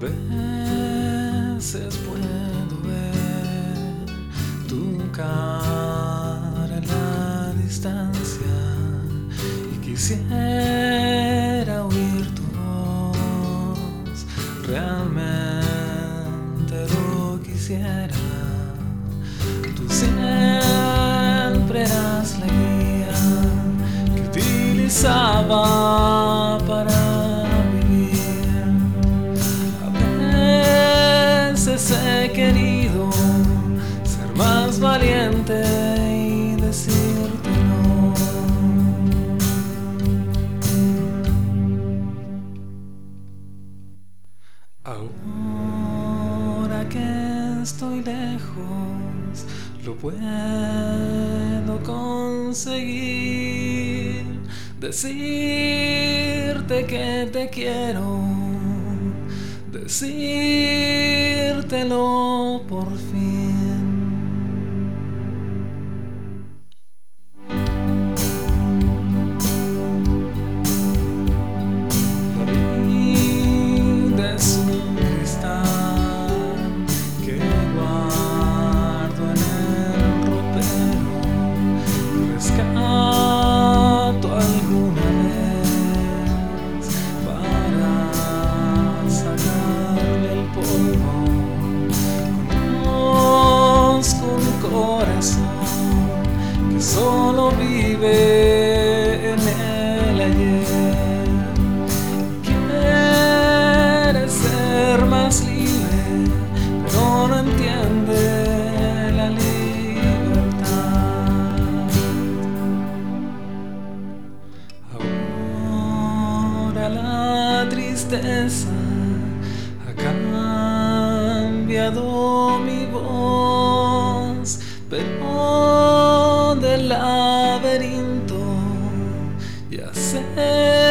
veces puedo ver tu cara en la distancia y quisiera oír tu voz, realmente lo quisiera. Tú siempre eras la guía que utilizaba para vivir. A veces he querido ser más valiente y decirte no. Ahora que estoy lejos, lo puedo conseguir. Decirte que te quiero, decírtelo por fin. La vida es un cristal que guardo en el ropero, rescato alguna vez para sacarle el polvo. Conozco un corazón que solo vive en el ayer. Quiere ser más libre, pero no entiende la libertad. Ahora la tristeza ha cambiado mi voz, pero del laberinto ya sé